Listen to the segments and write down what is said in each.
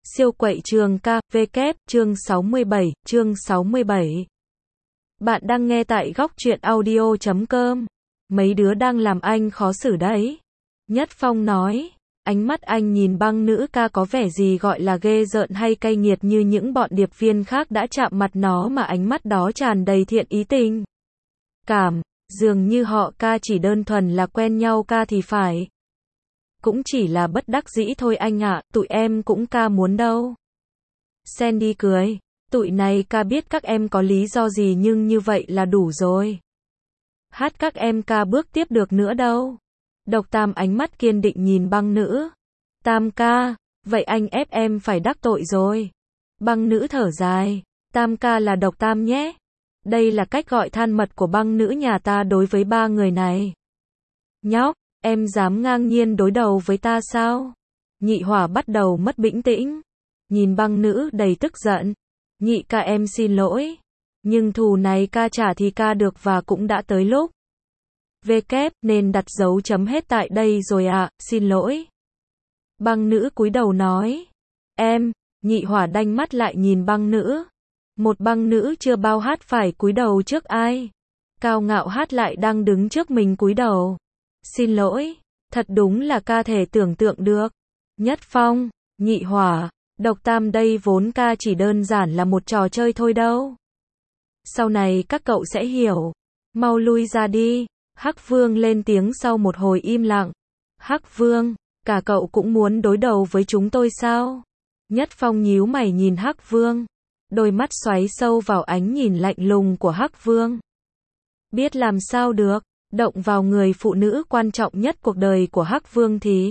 Siêu quậy trường KVK, chương 67, chương 67. Bạn đang nghe tại góc truyện audio.com. Mấy đứa đang làm anh khó xử đấy. Nhất Phong nói. Ánh mắt anh nhìn băng nữ ca có vẻ gì gọi là ghê rợn hay cay nghiệt như những bọn điệp viên khác đã chạm mặt nó, mà ánh mắt đó tràn đầy thiện ý tình cảm. Dường như họ ca chỉ đơn thuần là quen nhau ca thì phải. Cũng chỉ là bất đắc dĩ thôi anh ạ, tụi em cũng ca muốn đâu. Sandy cười. Tụi này ca biết các em có lý do gì, nhưng như vậy là đủ rồi. Hát các em ca bước tiếp được nữa đâu. Độc Tam ánh mắt kiên định nhìn băng nữ. Tam ca, vậy anh ép em phải đắc tội rồi. Băng nữ thở dài. Tam ca là Độc Tam nhé. Đây là cách gọi than mật của băng nữ nhà ta đối với ba người này. Nhóc, em dám ngang nhiên đối đầu với ta sao? Nhị Hỏa bắt đầu mất bình tĩnh. Nhìn băng nữ đầy tức giận. Nhị ca em xin lỗi. Nhưng thù này ca trả thì ca được, và cũng đã tới lúc. VK nên đặt dấu chấm hết tại đây rồi ạ, xin lỗi. Băng nữ cúi đầu nói. Em, Nhị Hỏa đanh mắt lại nhìn băng nữ. Một băng nữ chưa bao hát phải cúi đầu trước ai. Cao ngạo hát lại đang đứng trước mình cúi đầu. Xin lỗi, thật đúng là ca thể tưởng tượng được. Nhất Phong, Nhị Hỏa, Độc Tam đây vốn ca chỉ đơn giản là một trò chơi thôi đâu. Sau này các cậu sẽ hiểu. Mau lui ra đi. Hắc Vương lên tiếng sau một hồi im lặng. Hắc Vương, cả cậu cũng muốn đối đầu với chúng tôi sao? Nhất Phong nhíu mày nhìn Hắc Vương. Đôi mắt xoáy sâu vào ánh nhìn lạnh lùng của Hắc Vương. Biết làm sao được, động vào người phụ nữ quan trọng nhất cuộc đời của Hắc Vương thì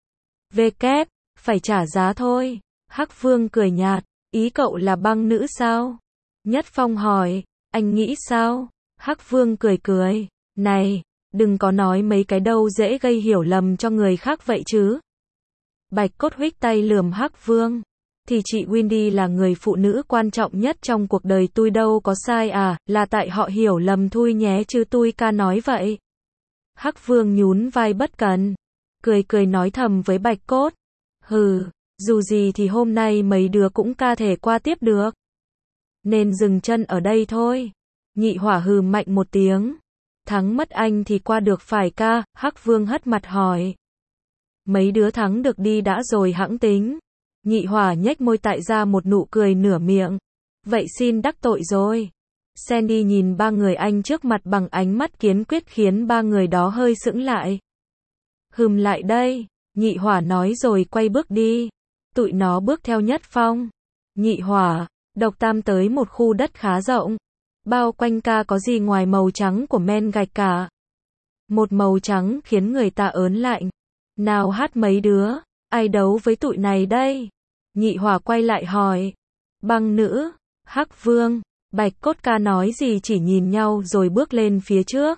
VK, phải trả giá thôi. Hắc Vương cười nhạt, ý cậu là băng nữ sao? Nhất Phong hỏi, anh nghĩ sao? Hắc Vương cười cười, này, đừng có nói mấy cái đâu dễ gây hiểu lầm cho người khác vậy chứ. Bạch Cốt huých tay lườm Hắc Vương. Thì chị Wendy là người phụ nữ quan trọng nhất trong cuộc đời tôi đâu có sai à, là tại họ hiểu lầm thôi nhé chứ tôi ca nói vậy. Hắc Vương nhún vai bất cần, cười cười nói thầm với Bạch Cốt. Hừ, dù gì thì hôm nay mấy đứa cũng ca thể qua tiếp được. Nên dừng chân ở đây thôi. Nhị Hỏa hừ mạnh một tiếng. Thắng mất anh thì qua được phải ca? Hắc Vương hất mặt hỏi. Mấy đứa thắng được đi đã rồi hẵng tính. Nhị Hỏa nhếch môi tại ra một nụ cười nửa miệng. Vậy xin đắc tội rồi. Sandy nhìn ba người anh trước mặt bằng ánh mắt kiên quyết khiến ba người đó hơi sững lại. Hừm lại đây. Nhị Hỏa nói rồi quay bước đi. Tụi nó bước theo Nhất Phong, Nhị Hỏa, Độc Tam tới một khu đất khá rộng. Bao quanh ca có gì ngoài màu trắng của men gạch cả. Một màu trắng khiến người ta ớn lạnh. Nào hát mấy đứa, ai đấu với tụi này đây? Nhị Hỏa quay lại hỏi. Băng nữ, Hắc Vương, Bạch Cốt ca nói gì chỉ nhìn nhau rồi bước lên phía trước.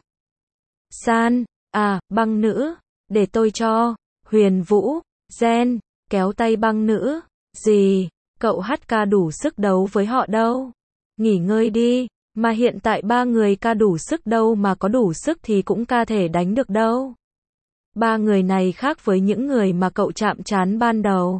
San, à, băng nữ, để tôi cho. Huyền Vũ, Gen, kéo tay băng nữ. Gì, cậu hát ca đủ sức đấu với họ đâu. Nghỉ ngơi đi, mà hiện tại ba người ca đủ sức đâu, mà có đủ sức thì cũng ca thể đánh được đâu. Ba người này khác với những người mà cậu chạm trán ban đầu.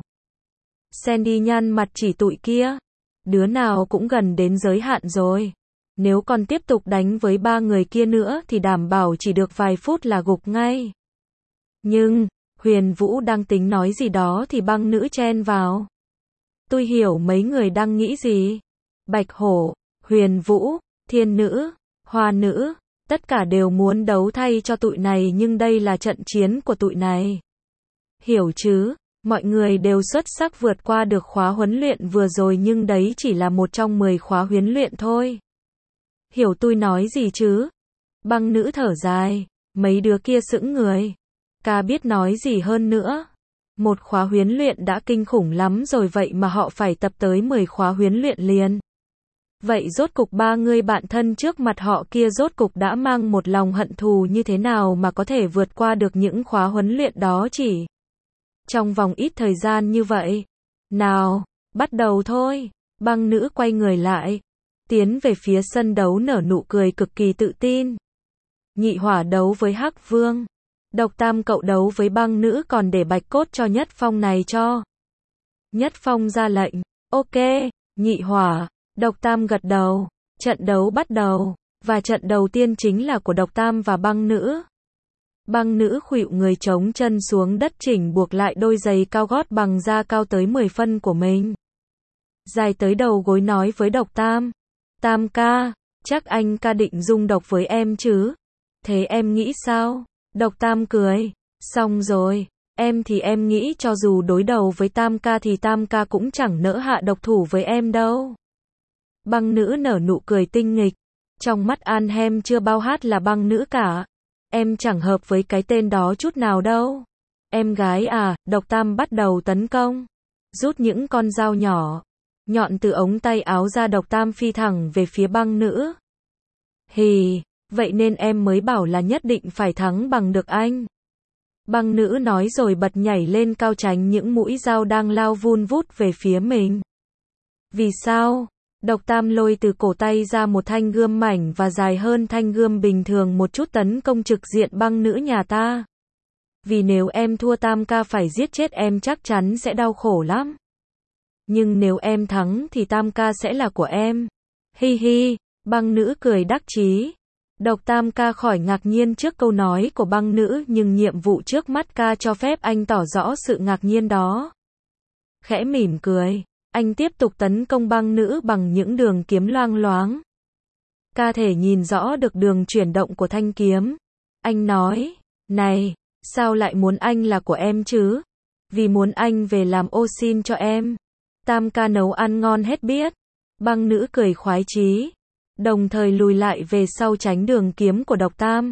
Sandy nhăn mặt chỉ tụi kia. Đứa nào cũng gần đến giới hạn rồi. Nếu còn tiếp tục đánh với ba người kia nữa thì đảm bảo chỉ được vài phút là gục ngay. Nhưng, Huyền Vũ đang tính nói gì đó thì băng nữ chen vào. Tôi hiểu mấy người đang nghĩ gì. Bạch Hổ, Huyền Vũ, Thiên Nữ, Hoa Nữ, tất cả đều muốn đấu thay cho tụi này, nhưng đây là trận chiến của tụi này. Hiểu chứ, mọi người đều xuất sắc vượt qua được khóa huấn luyện vừa rồi, nhưng đấy chỉ là một trong 10 khóa huấn luyện thôi. Hiểu tôi nói gì chứ? Băng nữ thở dài, mấy đứa kia sững người. Ca biết nói gì hơn nữa. Một khóa huấn luyện đã kinh khủng lắm rồi, vậy mà họ phải tập tới 10 khóa huấn luyện liền. Vậy rốt cục ba người bạn thân trước mặt họ kia rốt cục đã mang một lòng hận thù như thế nào mà có thể vượt qua được những khóa huấn luyện đó chỉ trong vòng ít thời gian như vậy. Nào, bắt đầu thôi. Băng nữ quay người lại, tiến về phía sân đấu nở nụ cười cực kỳ tự tin. Nhị Hỏa đấu với Hắc Vương. Độc Tam cậu đấu với băng nữ, còn để Bạch Cốt cho Nhất Phong này cho. Nhất Phong ra lệnh. Ok, nhị hỏa. Độc Tam gật đầu. Trận đấu bắt đầu. Và trận đầu tiên chính là của Độc Tam và băng nữ. Băng nữ khuỵu người chống chân xuống đất chỉnh buộc lại đôi giày cao gót bằng da cao tới 10 phân của mình. Dài tới đầu gối nói với Độc Tam. Tam ca, chắc anh ca định dung độc với em chứ? Thế em nghĩ sao? Độc Tam cười. Xong rồi, em thì em nghĩ cho dù đối đầu với Tam ca thì Tam ca cũng chẳng nỡ hạ độc thủ với em đâu. Băng nữ nở nụ cười tinh nghịch. Trong mắt An chưa bao hát là băng nữ cả. Em chẳng hợp với cái tên đó chút nào đâu. Em gái à, Độc Tam bắt đầu tấn công. Rút những con dao nhỏ, nhọn từ ống tay áo ra. Độc Tam phi thẳng về phía băng nữ. Hì, vậy nên em mới bảo là nhất định phải thắng bằng được anh. Băng nữ nói rồi bật nhảy lên cao tránh những mũi dao đang lao vun vút về phía mình. Vì sao? Độc Tam lôi từ cổ tay ra một thanh gươm mảnh và dài hơn thanh gươm bình thường một chút tấn công trực diện băng nữ nhà ta. Vì nếu em thua Tam ca phải giết chết em chắc chắn sẽ đau khổ lắm. Nhưng nếu em thắng thì Tam ca sẽ là của em. Hi hi, băng nữ cười đắc chí. Độc Tam ca khỏi ngạc nhiên trước câu nói của băng nữ nhưng nhiệm vụ trước mắt ca cho phép anh tỏ rõ sự ngạc nhiên đó. Khẽ mỉm cười. Anh tiếp tục tấn công băng nữ bằng những đường kiếm loang loáng. Ca thể nhìn rõ được đường chuyển động của thanh kiếm. Anh nói, này, sao lại muốn anh là của em chứ? Vì muốn anh về làm ô xin cho em. Tam ca nấu ăn ngon hết biết. Băng nữ cười khoái chí. Đồng thời lùi lại về sau tránh đường kiếm của Độc Tam.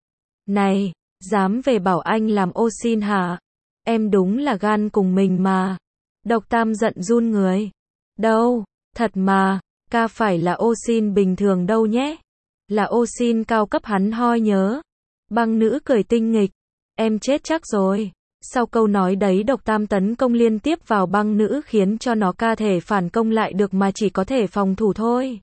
Này, dám về bảo anh làm ô xin hả? Em đúng là gan cùng mình mà. Độc Tam giận run người. Đâu, thật mà, ca phải là ô xin bình thường đâu nhé. Là ô xin cao cấp hắn hoi nhớ. Băng nữ cười tinh nghịch. Em chết chắc rồi. Sau câu nói đấy Độc Tam tấn công liên tiếp vào băng nữ khiến cho nó ca thể phản công lại được mà chỉ có thể phòng thủ thôi.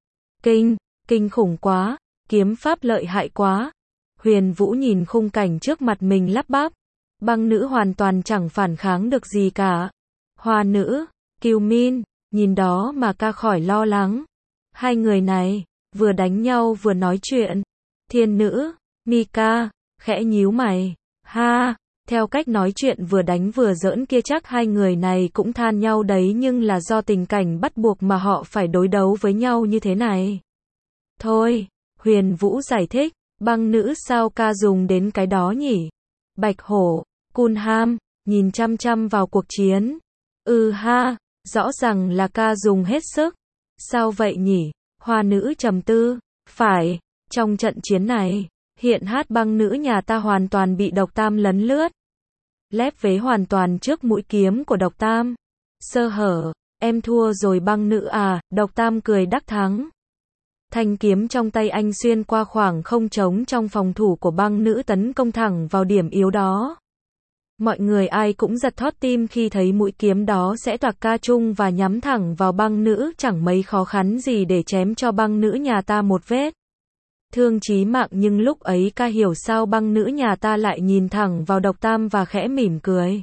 Kinh khủng quá, kiếm pháp lợi hại quá. Huyền Vũ nhìn khung cảnh trước mặt mình lắp bắp. Băng nữ hoàn toàn chẳng phản kháng được gì cả. Hoa nữ, Kiều Min, nhìn đó mà ca khỏi lo lắng. Hai người này, vừa đánh nhau vừa nói chuyện. Thiên nữ, Mika, khẽ nhíu mày. Ha, theo cách nói chuyện vừa đánh vừa giỡn kia chắc hai người này cũng than nhau đấy nhưng là do tình cảnh bắt buộc mà họ phải đối đấu với nhau như thế này. Thôi, Huyền Vũ giải thích, băng nữ sao ca dùng đến cái đó nhỉ? Bạch hổ, Kunham, nhìn chăm chăm vào cuộc chiến. Ha, rõ ràng là ca dùng hết sức. Sao vậy nhỉ? Hoa nữ trầm tư. Phải, trong trận chiến này, hiện hát băng nữ nhà ta hoàn toàn bị Độc Tam lấn lướt. Lép vế hoàn toàn trước mũi kiếm của Độc Tam. Sơ hở, em thua rồi băng nữ à, Độc Tam cười đắc thắng. Thanh kiếm trong tay anh xuyên qua khoảng không trống trong phòng thủ của băng nữ tấn công thẳng vào điểm yếu đó. Mọi người ai cũng giật thót tim khi thấy mũi kiếm đó sẽ toạc ca chung và nhắm thẳng vào băng nữ, chẳng mấy khó khăn gì để chém cho băng nữ nhà ta một vết thương chí mạng, nhưng lúc ấy ca hiểu sao băng nữ nhà ta lại nhìn thẳng vào Độc Tam và khẽ mỉm cười.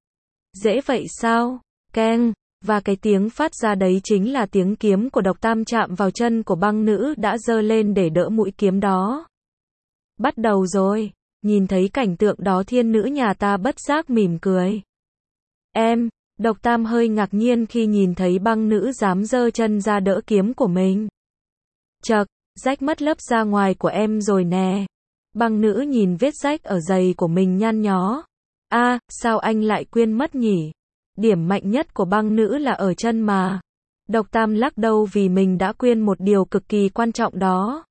Dễ vậy sao? Keng, và cái tiếng phát ra đấy chính là tiếng kiếm của Độc Tam chạm vào chân của băng nữ đã giơ lên để đỡ mũi kiếm đó. Bắt đầu rồi. Nhìn thấy cảnh tượng đó thiên nữ nhà ta bất giác mỉm cười. Em, Độc Tam hơi ngạc nhiên khi nhìn thấy băng nữ dám giơ chân ra đỡ kiếm của mình. Chậc, rách mất lớp da ngoài của em rồi nè. Băng nữ nhìn vết rách ở giày của mình nhăn nhó. Sao anh lại quên mất nhỉ? Điểm mạnh nhất của băng nữ là ở chân mà. Độc Tam lắc đầu vì mình đã quên một điều cực kỳ quan trọng đó.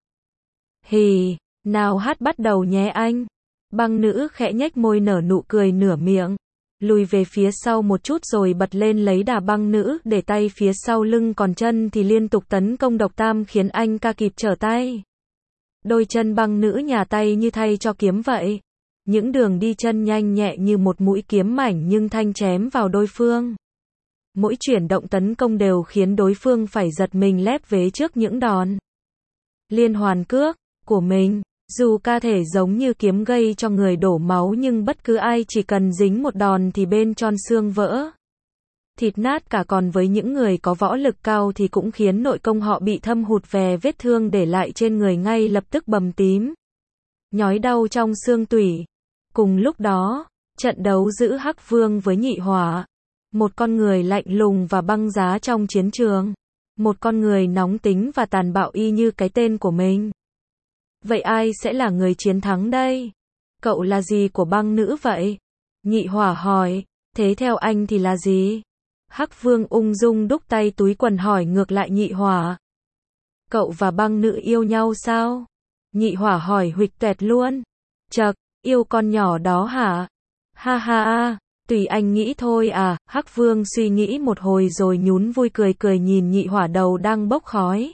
Hì, nào hát bắt đầu nhé anh. Băng nữ khẽ nhếch môi nở nụ cười nửa miệng. Lùi về phía sau một chút rồi bật lên lấy đà băng nữ để tay phía sau lưng, còn chân thì liên tục tấn công Độc Tam khiến anh ca kịp trở tay. Đôi chân băng nữ nhà tay như thay cho kiếm vậy. Những đường đi chân nhanh nhẹ như một mũi kiếm mảnh nhưng thanh chém vào đối phương. Mỗi chuyển động tấn công đều khiến đối phương phải giật mình lép vế trước những đòn liên hoàn cước của mình. Dù ca thể giống như kiếm gây cho người đổ máu nhưng bất cứ ai chỉ cần dính một đòn thì bên tròn xương vỡ. thịt nát cả, còn với những người có võ lực cao thì cũng khiến nội công họ bị thâm hụt, về vết thương để lại trên người ngay lập tức bầm tím, nhói đau trong xương tủy. Cùng lúc đó, trận đấu giữa Hắc Vương với Nhị Hỏa, một con người lạnh lùng và băng giá trong chiến trường, một con người nóng tính và tàn bạo y như cái tên của mình. Vậy ai sẽ là người chiến thắng đây? Cậu là gì của băng nữ vậy? Nhị Hỏa hỏi. Thế theo anh thì là gì? Hắc Vương ung dung đút tay túi quần hỏi ngược lại Nhị Hỏa. Cậu và băng nữ yêu nhau sao? Nhị Hỏa hỏi huỵch toẹt luôn. Chậc, yêu con nhỏ đó hả? Ha ha ha, tùy anh nghĩ thôi à. Hắc Vương suy nghĩ một hồi rồi nhún vui cười cười nhìn Nhị Hỏa đầu đang bốc khói.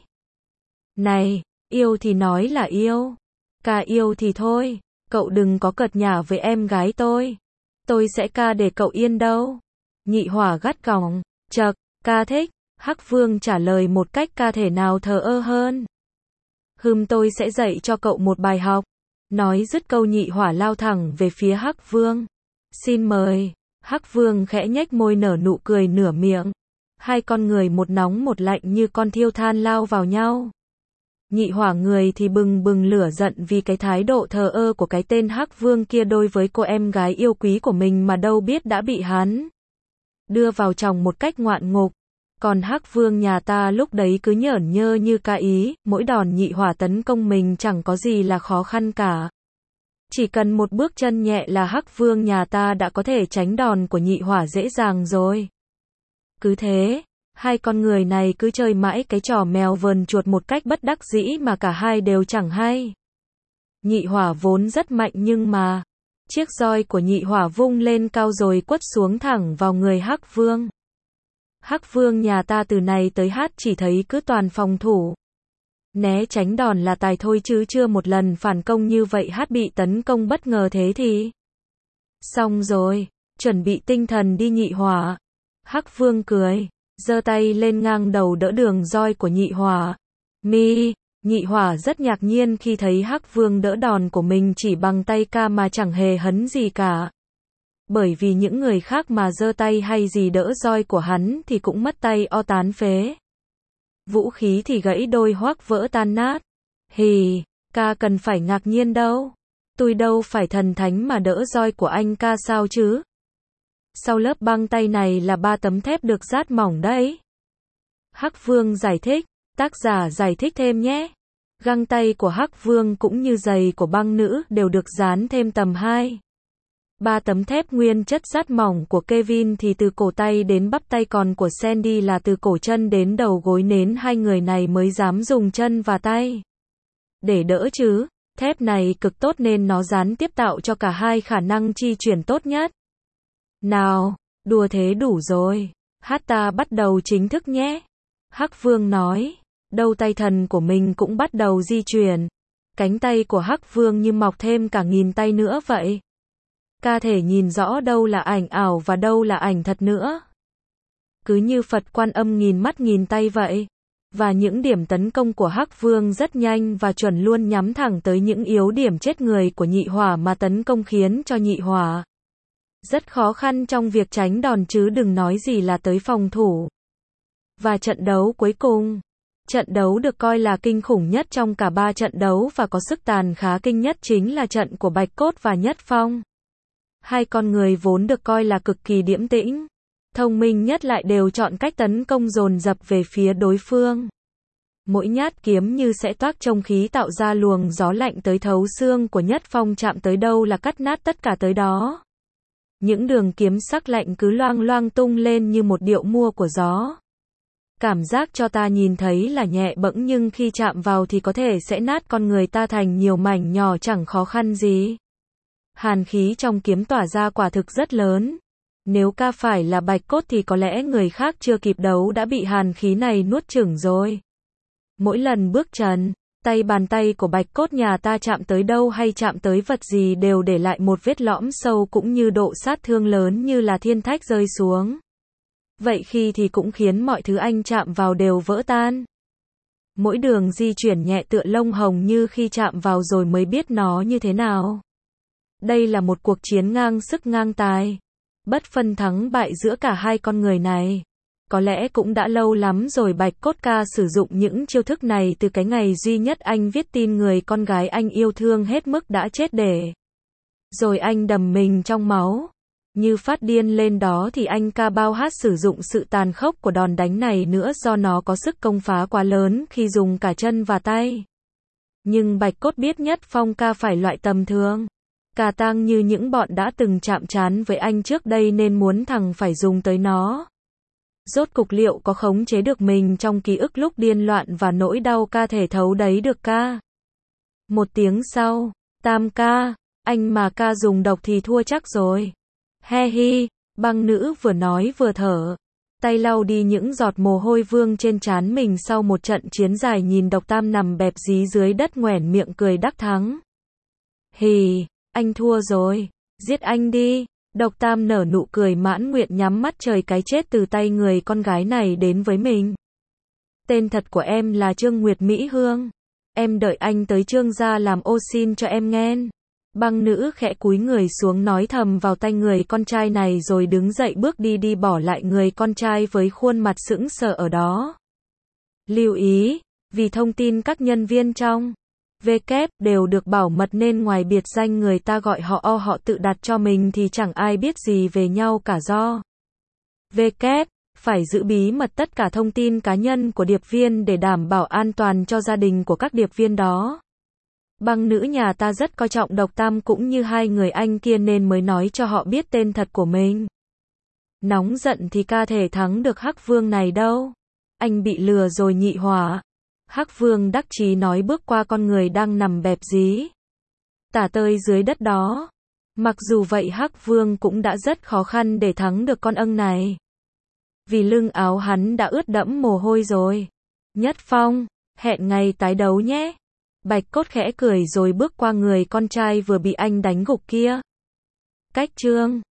Này, yêu thì nói là yêu. Ca yêu thì thôi, cậu đừng có cợt nhả với em gái tôi. Tôi sẽ ca để cậu yên đâu. Nhị Hỏa gắt gỏng. Chậc, ca thích. Hắc Vương trả lời một cách ca thể nào thờ ơ hơn. Tôi sẽ dạy cho cậu một bài học. Nói dứt câu Nhị Hỏa lao thẳng về phía Hắc Vương. Xin mời. Hắc Vương khẽ nhếch môi nở nụ cười nửa miệng. Hai con người một nóng một lạnh như con thiêu than lao vào nhau. Nhị Hỏa người thì bừng bừng lửa giận vì cái thái độ thờ ơ của cái tên Hắc Vương kia đối với cô em gái yêu quý của mình mà đâu biết đã bị hắn đưa vào chồng một cách ngoạn ngục. Còn Hắc Vương nhà ta lúc đấy cứ nhởn nhơ như ca ý, mỗi đòn Nhị Hỏa tấn công mình chẳng có gì là khó khăn cả. Chỉ cần một bước chân nhẹ là Hắc Vương nhà ta đã có thể tránh đòn của Nhị Hỏa dễ dàng rồi. Cứ thế, hai con người này cứ chơi mãi cái trò mèo vờn chuột một cách bất đắc dĩ mà cả hai đều chẳng hay. Nhị Hỏa vốn rất mạnh nhưng mà, chiếc roi của Nhị Hỏa vung lên cao rồi quất xuống thẳng vào người Hắc Vương. Hắc Vương nhà ta từ này tới hát chỉ thấy cứ toàn phòng thủ. Né tránh đòn là tài thôi chứ chưa một lần phản công như vậy. Hát bị tấn công bất ngờ thế thì xong rồi, chuẩn bị tinh thần đi Nhị Hỏa. Hắc Vương cười, giơ tay lên ngang đầu đỡ đường roi của Nhị Hỏa. Nhị Hỏa rất ngạc nhiên khi thấy Hắc Vương đỡ đòn của mình chỉ bằng tay ca mà chẳng hề hấn gì cả. Bởi vì những người khác mà giơ tay hay gì đỡ roi của hắn thì cũng mất tay o tán phế. Vũ khí thì gãy đôi hoác vỡ tan nát. Hì, ca cần phải ngạc nhiên đâu. Tôi đâu phải thần thánh mà đỡ roi của anh ca sao chứ. Sau lớp băng tay này là 3 tấm thép được rát mỏng đấy. Hắc Vương giải thích, tác giả giải thích thêm nhé. Găng tay của Hắc Vương cũng như giày của băng nữ đều được dán thêm tầm 3 tấm thép nguyên chất rát mỏng của Kevin thì từ cổ tay đến bắp tay, còn của Sandy là từ cổ chân đến đầu gối, nên hai người này mới dám dùng chân và tay để đỡ chứ. Thép này cực tốt nên nó gián tiếp tạo cho cả hai khả năng chi chuyển tốt nhất. Nào, đùa thế đủ rồi. Hát ta bắt đầu chính thức nhé. Hắc Vương nói. Đầu tay thần của mình cũng bắt đầu di chuyển. Cánh tay của Hắc Vương như mọc thêm cả 1000 tay nữa vậy. Ca thể nhìn rõ đâu là ảnh ảo và đâu là ảnh thật nữa. Cứ như Phật Quan Âm 1000 mắt 1000 tay vậy. Và những điểm tấn công của Hắc Vương rất nhanh và chuẩn, luôn nhắm thẳng tới những yếu điểm chết người của Nhị Hỏa mà tấn công, khiến cho Nhị Hỏa rất khó khăn trong việc tránh đòn chứ đừng nói gì là tới phòng thủ. Và trận đấu cuối cùng, trận đấu được coi là kinh khủng nhất trong cả 3 trận đấu và có sức tàn khá kinh nhất chính là trận của Bạch Cốt và Nhất Phong. Hai con người vốn được coi là cực kỳ điềm tĩnh, thông minh nhất lại đều chọn cách tấn công dồn dập về phía đối phương. Mỗi nhát kiếm như sẽ toát trông khí, tạo ra luồng gió lạnh tới thấu xương của Nhất Phong, chạm tới đâu là cắt nát tất cả tới đó. Những đường kiếm sắc lạnh cứ loang loang tung lên như một điệu mua của gió. Cảm giác cho ta nhìn thấy là nhẹ bẫng nhưng khi chạm vào thì có thể sẽ nát con người ta thành nhiều mảnh nhỏ chẳng khó khăn gì. Hàn khí trong kiếm tỏa ra quả thực rất lớn. Nếu ca phải là Bạch Cốt thì có lẽ người khác chưa kịp đấu đã bị hàn khí này nuốt chửng rồi. Mỗi lần bước chân, bàn tay của Bạch Cốt nhà ta chạm tới đâu hay chạm tới vật gì đều để lại một vết lõm sâu cũng như độ sát thương lớn như là thiên thạch rơi xuống. Vậy khi thì cũng khiến mọi thứ anh chạm vào đều vỡ tan. Mỗi đường di chuyển nhẹ tựa lông hồng, như khi chạm vào rồi mới biết nó như thế nào. Đây là một cuộc chiến ngang sức ngang tài. Bất phân thắng bại giữa cả hai con người này. Có lẽ cũng đã lâu lắm rồi Bạch Cốt ca sử dụng những chiêu thức này từ cái ngày duy nhất anh viết tin người con gái anh yêu thương hết mức đã chết để. Rồi anh đầm mình trong máu. Như phát điên lên đó thì anh ca bao hát sử dụng sự tàn khốc của đòn đánh này nữa do nó có sức công phá quá lớn khi dùng cả chân và tay. Nhưng Bạch Cốt biết Nhất Phong ca phải loại tầm thường. Cà tang như những bọn đã từng chạm trán với anh trước đây nên muốn thằng phải dùng tới nó. Rốt cục liệu có khống chế được mình trong ký ức lúc điên loạn và nỗi đau ca thể thấu đấy được ca. Một tiếng sau, Tam ca, anh mà ca dùng độc thì thua chắc rồi. He hi, băng nữ vừa nói vừa thở. Tay lau đi những giọt mồ hôi vương trên trán mình sau một trận chiến dài nhìn Độc Tam nằm bẹp dí dưới đất nhoẻn miệng cười đắc thắng. Hì, anh thua rồi, giết anh đi. Độc Tam nở nụ cười mãn nguyện nhắm mắt trời cái chết từ tay người con gái này đến với mình. Tên thật của em là Trương Nguyệt Mỹ Hương. Em đợi anh tới Trương gia làm ô xin cho em nghen. Băng nữ khẽ cúi người xuống nói thầm vào tai người con trai này rồi đứng dậy bước đi bỏ lại người con trai với khuôn mặt sững sờ ở đó. Lưu ý, vì thông tin các nhân viên trong WK đều được bảo mật nên ngoài biệt danh người ta gọi họ tự đặt cho mình thì chẳng ai biết gì về nhau cả do WK phải giữ bí mật tất cả thông tin cá nhân của điệp viên để đảm bảo an toàn cho gia đình của các điệp viên đó. Băng nữ nhà ta rất coi trọng Độc Tam cũng như hai người anh kia nên mới nói cho họ biết tên thật của mình. Nóng giận thì ca thể thắng được Hắc Vương này đâu. Anh bị lừa rồi nhị hỏa. Hắc Vương đắc chí nói bước qua con người đang nằm bẹp dí tả tơi dưới đất đó. Mặc dù vậy Hắc Vương cũng đã rất khó khăn để thắng được con âng này. Vì lưng áo hắn đã ướt đẫm mồ hôi rồi. Nhất Phong, hẹn ngày tái đấu nhé. Bạch Cốt khẽ cười rồi bước qua người con trai vừa bị anh đánh gục kia. Cách chương